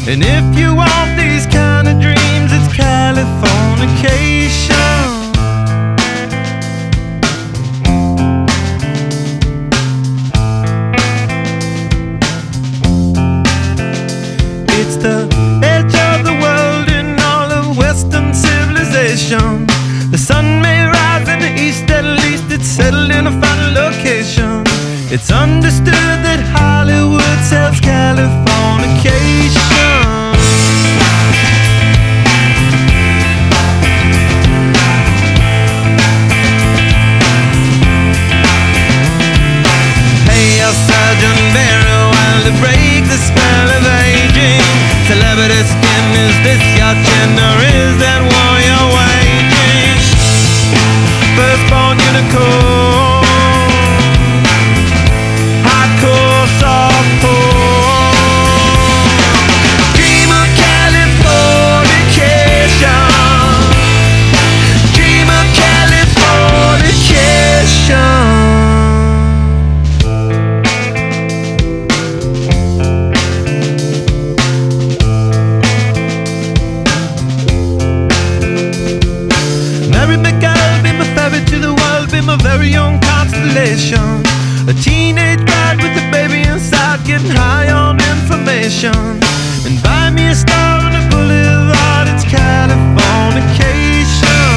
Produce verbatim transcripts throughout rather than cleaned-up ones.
And if you want these kind of dreams, it's Californication. It's the edge of the world in all of Western civilization. The sun may rise in the east, at least it's settled in a final location. It's understood that Hollywood sells Californication. Pay your surgeon very well to break the spell of aging. Celebrity skin, is this your chin, or is that war you're waging? Firstborn unicorn, hardcore softcore. Dream of Californication. Dream of Californication. To the world, be my very own constellation. A teenage bride with a baby inside, getting high on information. And buy me a star on a boulevard, it's Californication.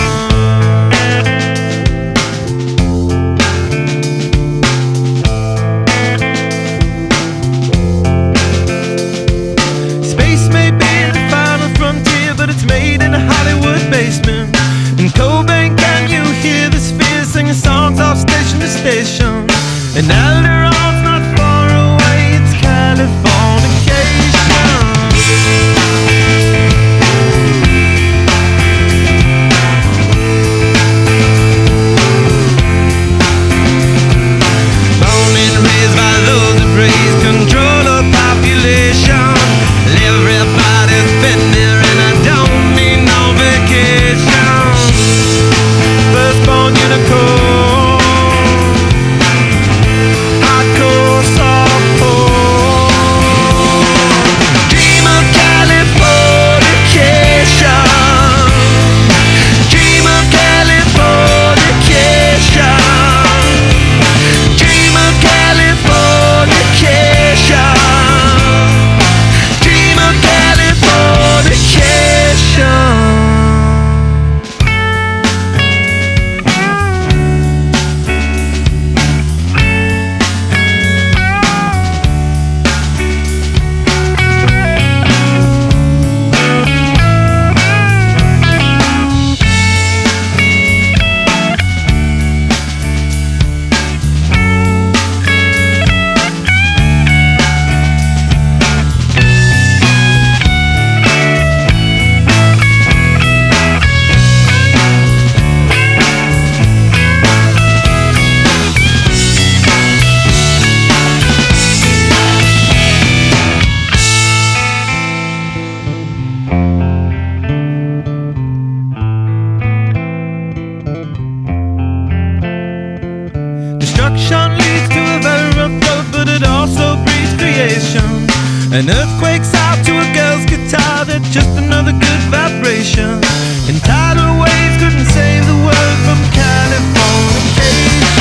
Space may be the final frontier, but it's made in a Hollywood basement. In Cobain, can you hear the spheres singing songs off station to station? And Alderon's not far away, it's Californication. Born and raised by those that praise control of population. Everybody's been there and I don't need no vacation. Firstborn unicorn, hardcore softcore. Dream of Californication. Dream of Californication. Dream of Californication. Dream of Californication. Destruction leads to a very rough road, but it also breeds creation. An earthquake's out to a girl's guitar, that's just another good vibration. And tidal waves couldn't save the world from Californication.